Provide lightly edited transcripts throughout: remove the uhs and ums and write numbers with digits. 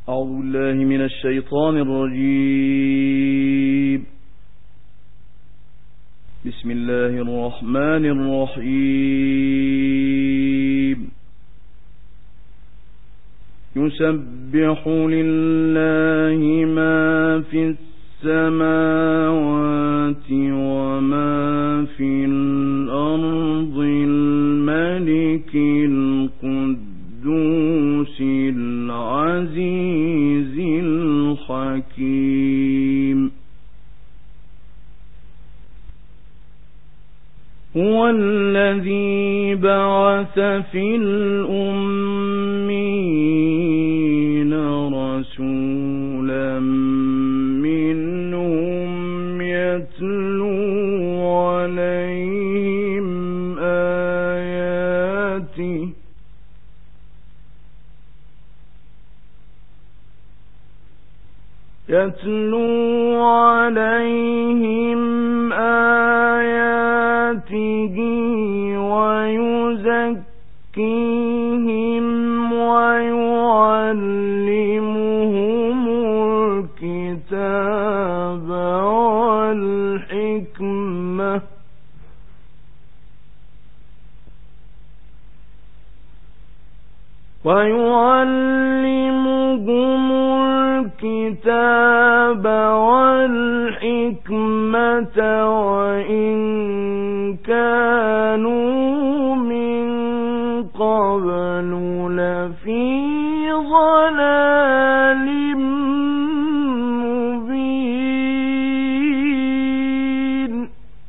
أعوذ بالله من الشيطان الرجيم. بسم الله الرحمن الرحيم. يسبح لله ما في السماوات وما في الأرض الملك القدوس العزيز الحكيم. هو الذي بعث في الأمين رسولا منهم يتلو عليهم آياته ويزكيهم ويعلمهم الكتاب والحكمة وإن كانوا من قبل لفي ضلال مبين.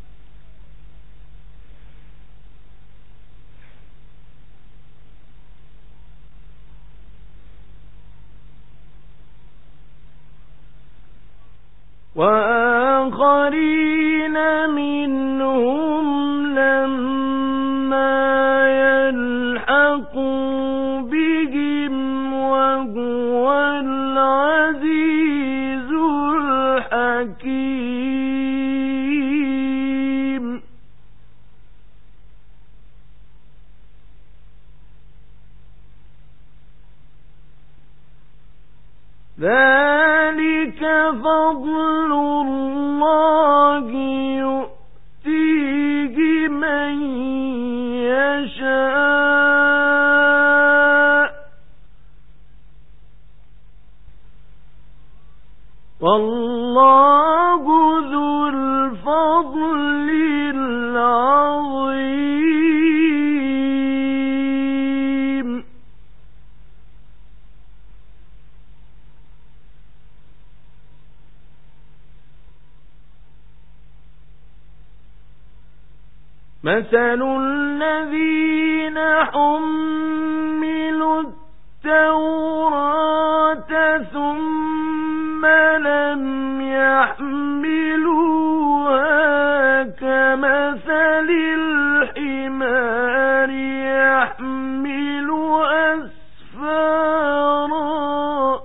وآخرين منهم لما يلحقوا بهم وهو العزيز الحكيم. ذلك فضل الله يؤتيه من يشاء والله ذو الفضل العظيم. مثل الذين حملوا التوراة ثم لم يحملوها كمثل الحمار يحمل أسفارا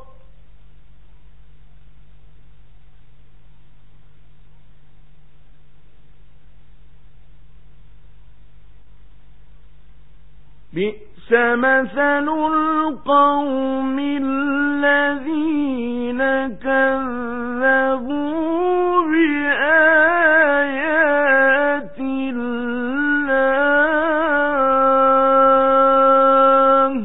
بئس مثل القوم الذين كذبوا بآيات الله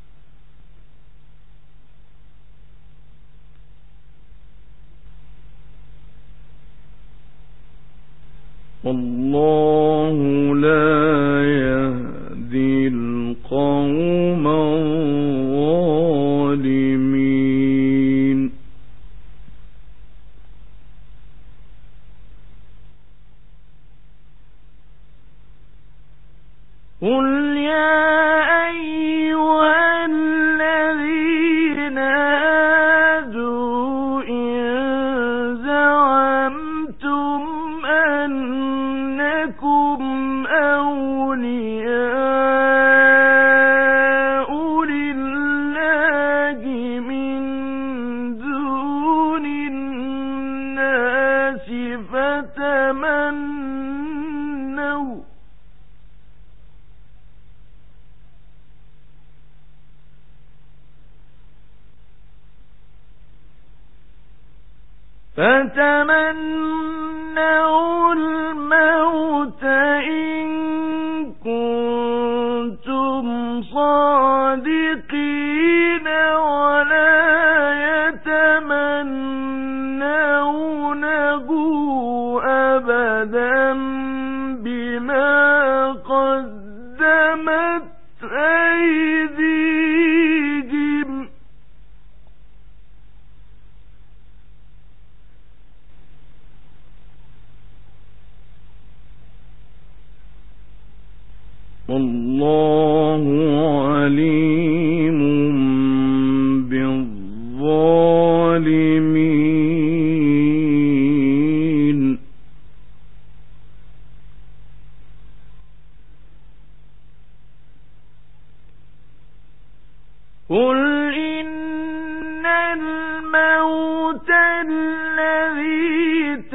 والله لا يهدي القوم الظالمين. قل يا أيها الذين هادوا إن زعمتم أنكم فتمنوا الموت إن كنتم صادقين ولا يتمنونه أبدا بما قدمت أيديهم والله عليم بالظالمين. قل إن الموت الذي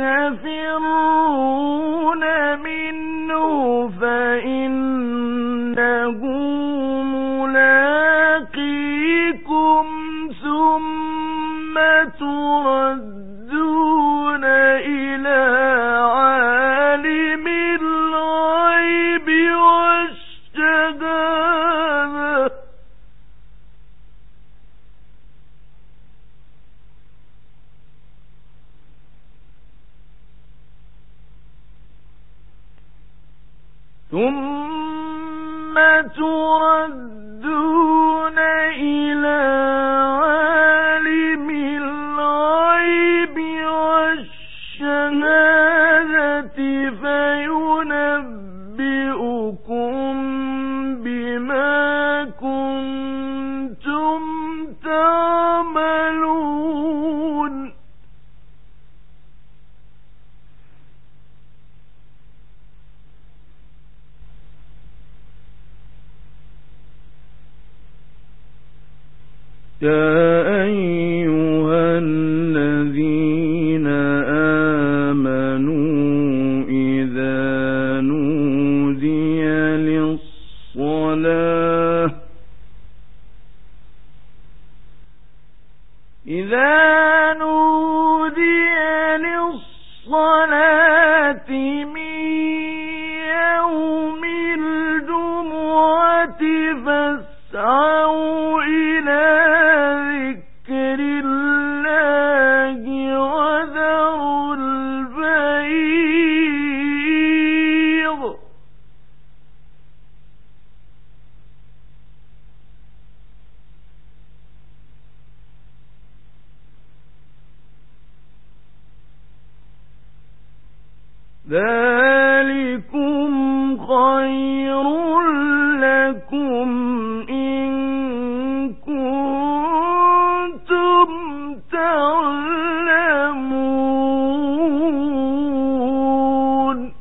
تفرون منه فإنه ملاقيكم ثم تردون إلى عالم الغيب والشهادة ثم تردون إلى عالم الغيب والشهادة فينبئكم بما كنتم تعملون. يا أيها الذين آمنوا إذا نودي للصلاة من يوم الجمعة فاسعوا إلى ذكر الله وذروا البيع ذلكم خير لكم إن كنتم تعلمون.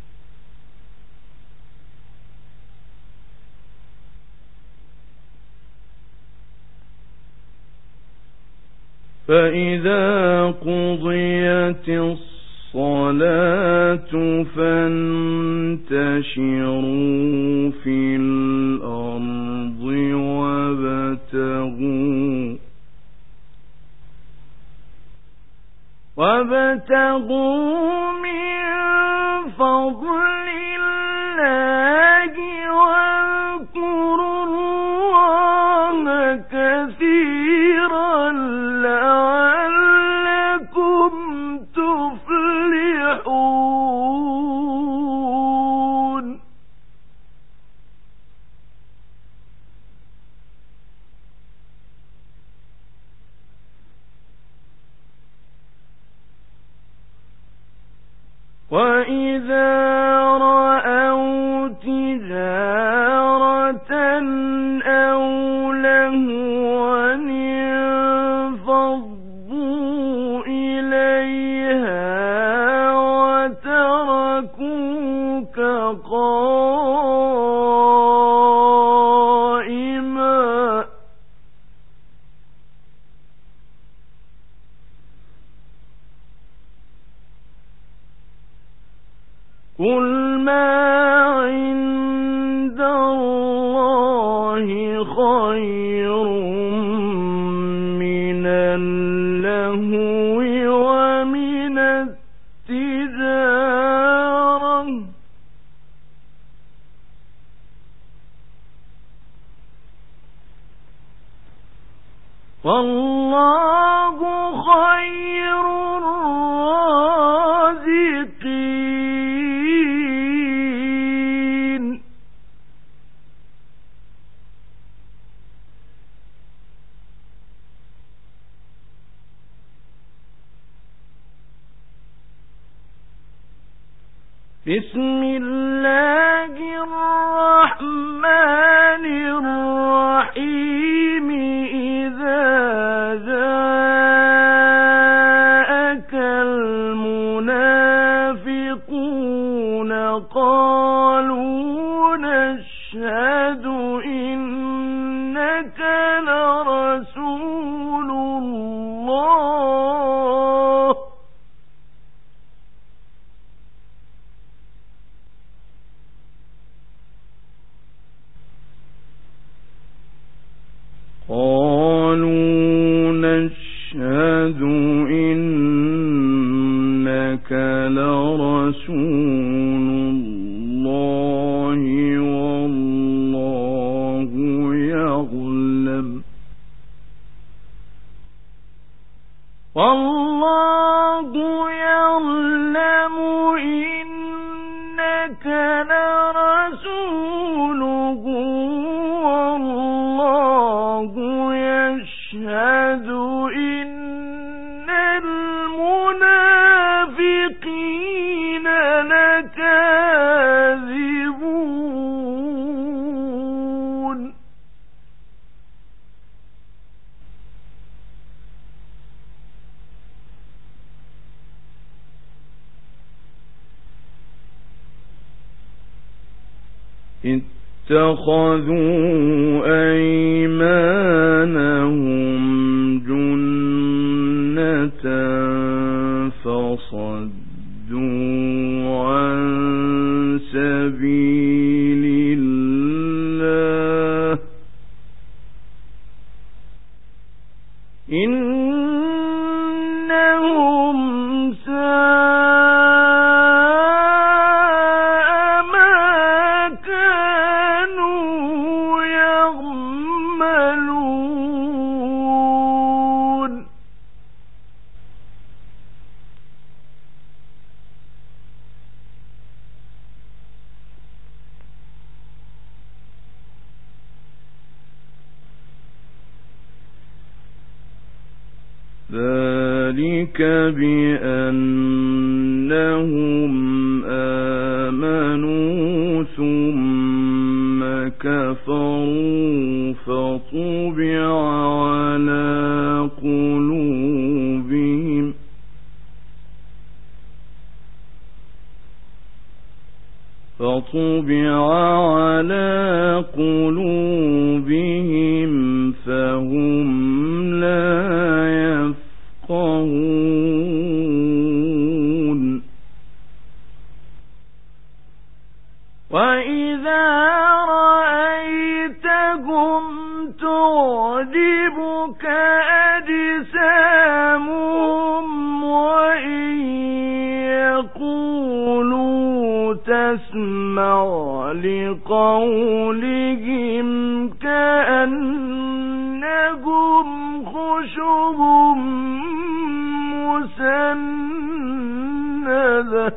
فإذا قضيت الصلاة فانتشروا في الأرض وابتغوا من فضل الله واذكروا الله كثيرا لعلكم تفلحون. وَإِذَا رَأَوْا تِجَارَةً أَوْ لَهْوًا انفَضُّوا إِلَيْهَا وَتَرَكُوكَ قَائِمًا قُلْ مَا عِندَ اللَّهِ خَيْرٌ مِنَ اللَّهْوِ وَمِنَ والله خير الرازقين. بسم الله الرحمن الرحيم. إذا جاءك المنافقون قالوا نشهد إنك لرسول الله. قالوا نشهد إنك لرسول الله والله يعلم إنك لرسوله والله يشهد إن المنافقين لكاذبون. اتخذوا أيمانهم جنة فصدوا عن سبيل الله إنهم ذلك بأنهم آمنوا ثم كفروا فطبع على قلوبهم فهم لا يفقهون. وإذا رأيتهم تعجبك أجسامهم وإن يقولوا تسمع لقولهم كأنهم خشب مسندة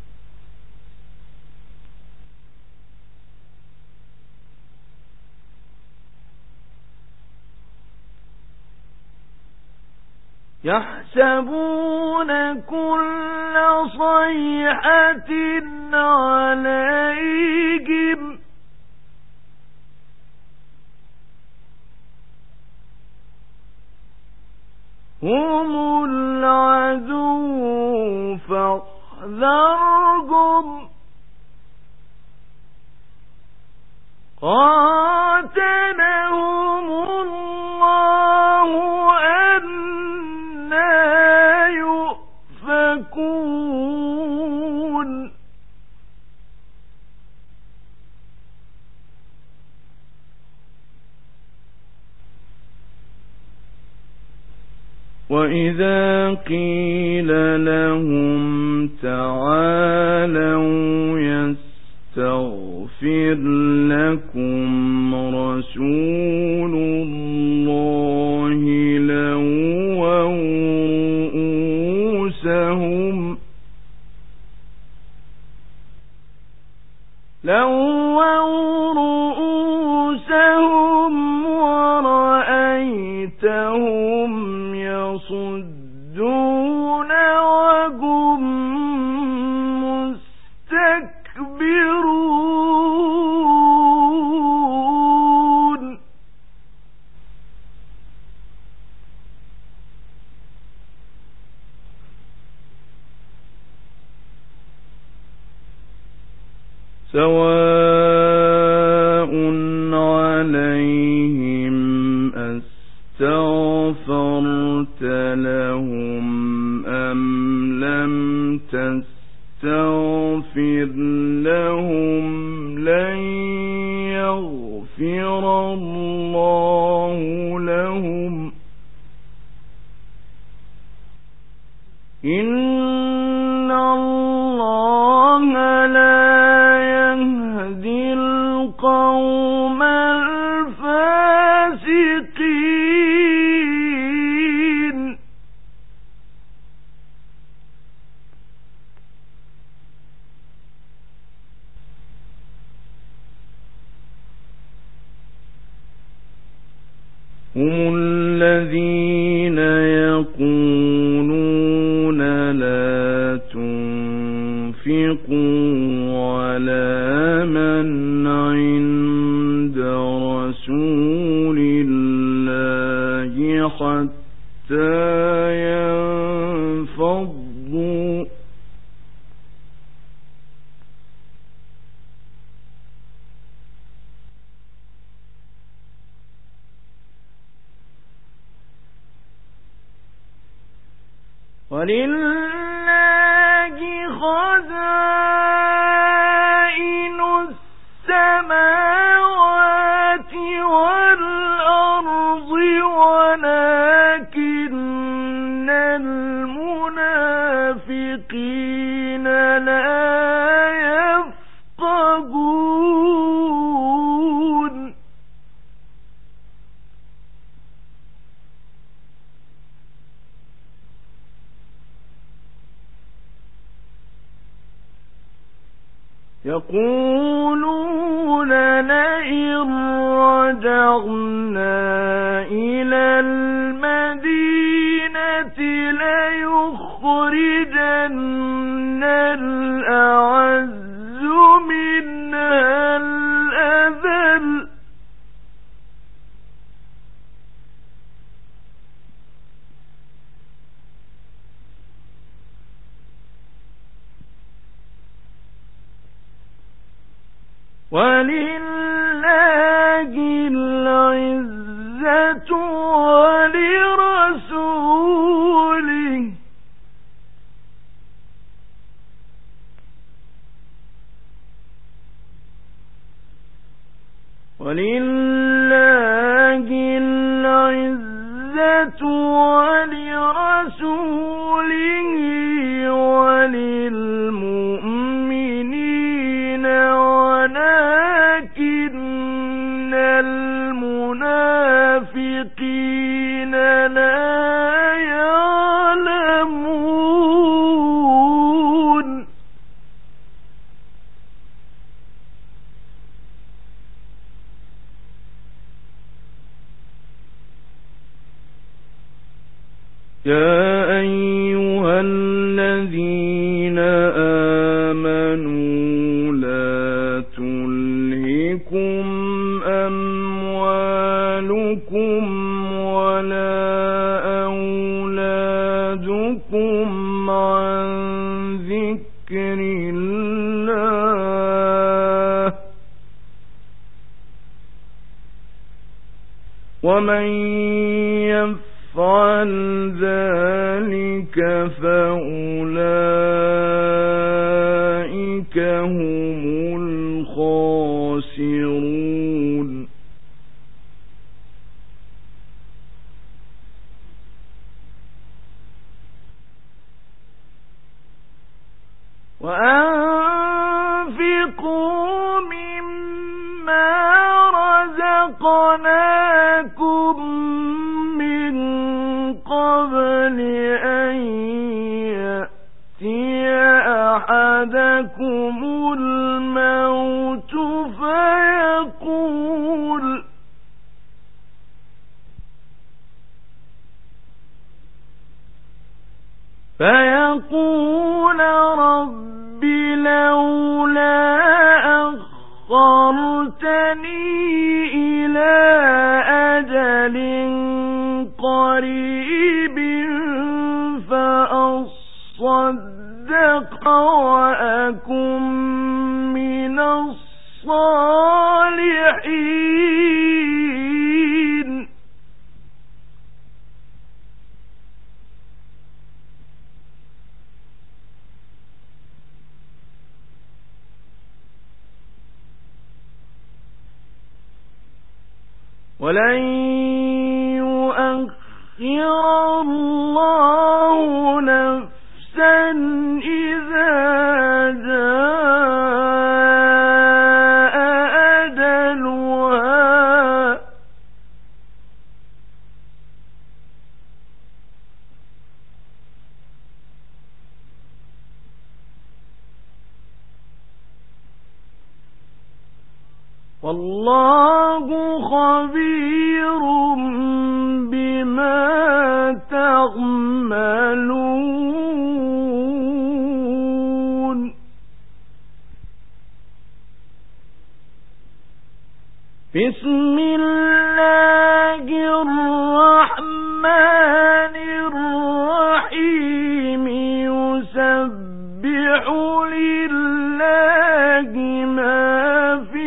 يحسبون كل صيحة عليهم هم العدو فاحذرهم قاتلهم الله أنى يؤفكون. وإذا قيل لهم تعالوا يستغفر لكم رسول الله لووا رؤوسهم ورأيتهم يصدون وهم مستكبرون سواء عليهم أستغفرت لهم أم لم تستغفر لهم لن يغفر الله لهم إن الله لا يهدي القوم الفاسقين هم الذين يقولون لا تنفقوا على من عند رسول الله حتى ينفضوا ولله خزائن السماوات والأرض ولكن المنافقين لا يفقهون يقولون لئن رجعنا إلى المدينة ليخرجن الأعز منها الأذل ولله العزة ولرسوله ولله العزة ولرسوله وللمؤمنين ولكن المنافقين لا يعلمون يا أيها الذين آمنوا لا تلهكم أموالكم ولا أولادكم عن ذكر الله ومن يفعل ذلك فأولئك هم الخاسرون وأنفقوا مما رزقناكم من قبل أن يأتي أحدكم الموت فيقول رب لولا أخرتني إلى أجل قريب فأصدق وأكن من الصالحين. ولن يؤخر الله نفسا إذا جاء أجلها والله خبير بما تعملون. بسم الله الرحمن الرحيم يسبح لله ما في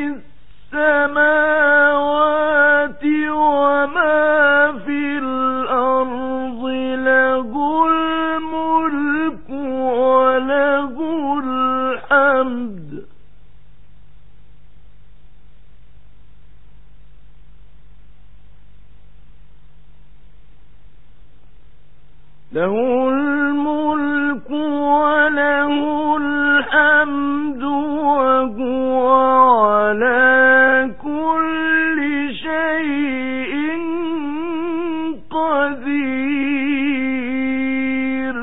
السماوات وما في الأرض له الملك وله الحمد وهو على كل شيء قدير.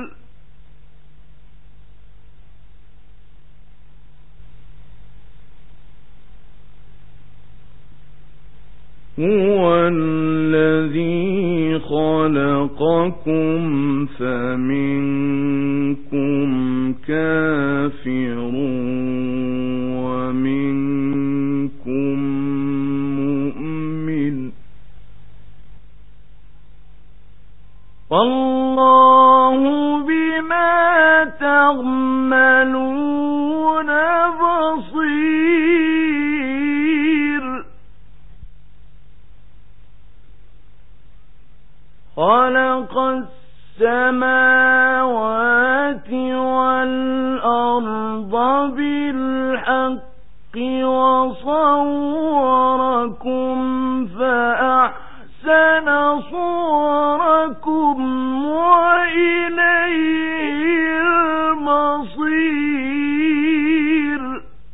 هو الذي خلقكم فمنكم كافر ومنكم مؤمن والله بما تعملون بصير. خلق السماوات والأرض بالحق وصوركم فأحسن صوركم وإليه المصير.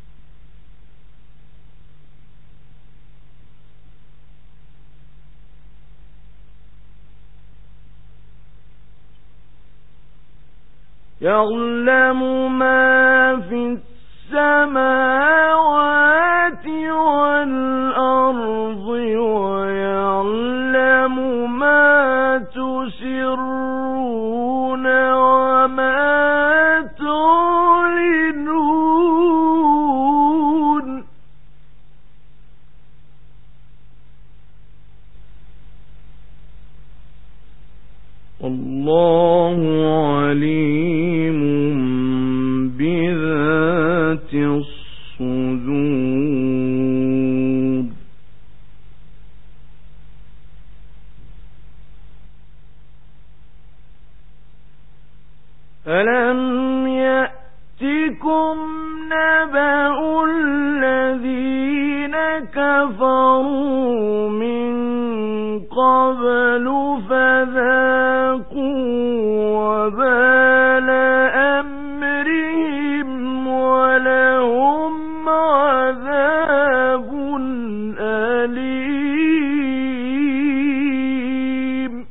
يعلم ما في السماوات والأرض ويعلم ما تسرون وما تعلنون. الله عليم بذات الصدور. ألم يأتكم نبأ الذين كفروا من قبل فذاقوا وبال أمرهم ولهم عذاب أليم.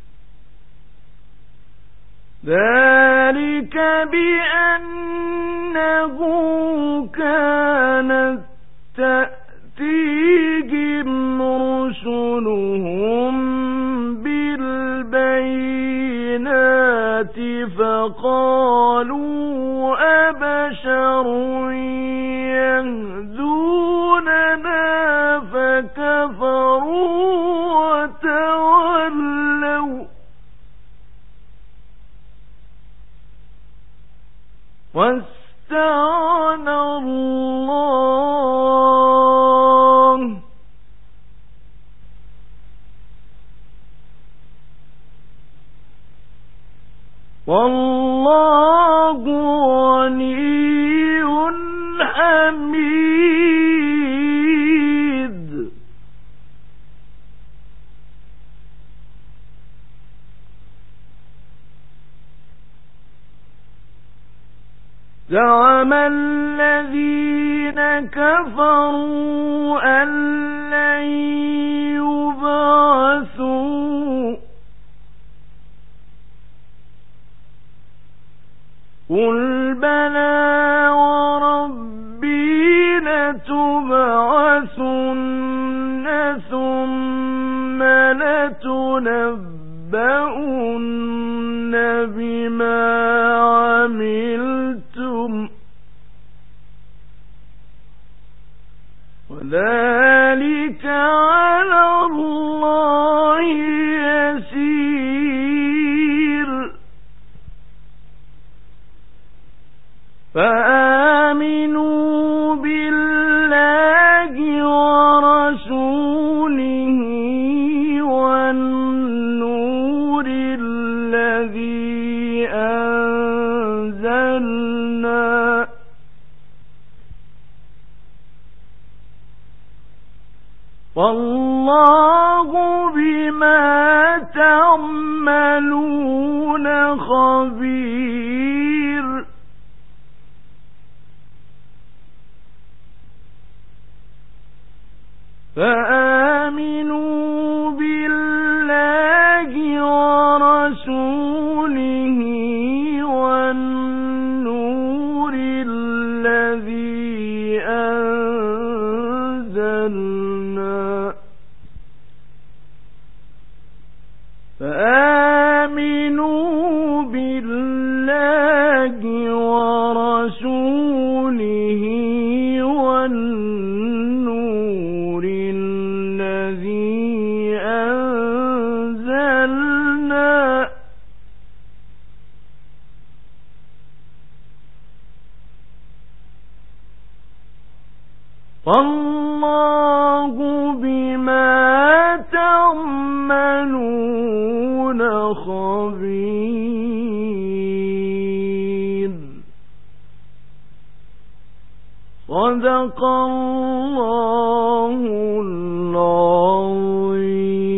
ذلك بأن إنه كانت تأتيهم رسلهم بالبينات فقالوا أبشر يهدوننا فكفروا وتولوا واستعان الله والله غني حميد زعم الذين كفروا أن لن يبعثوا قل بلى وربي لتبعثن ثم لتنبؤن بما عملتم وذلك على الله يسير فآمنوا بالله ورسوله والنور الذي أنزلنا والله بما تعملون خبير فآمنوا بالله ورسوله والنور الذي أنزلنا فآمنوا بالله ورسوله والنور الذي أنزلنا والله بما تعملون خبير صدق الله العظيم.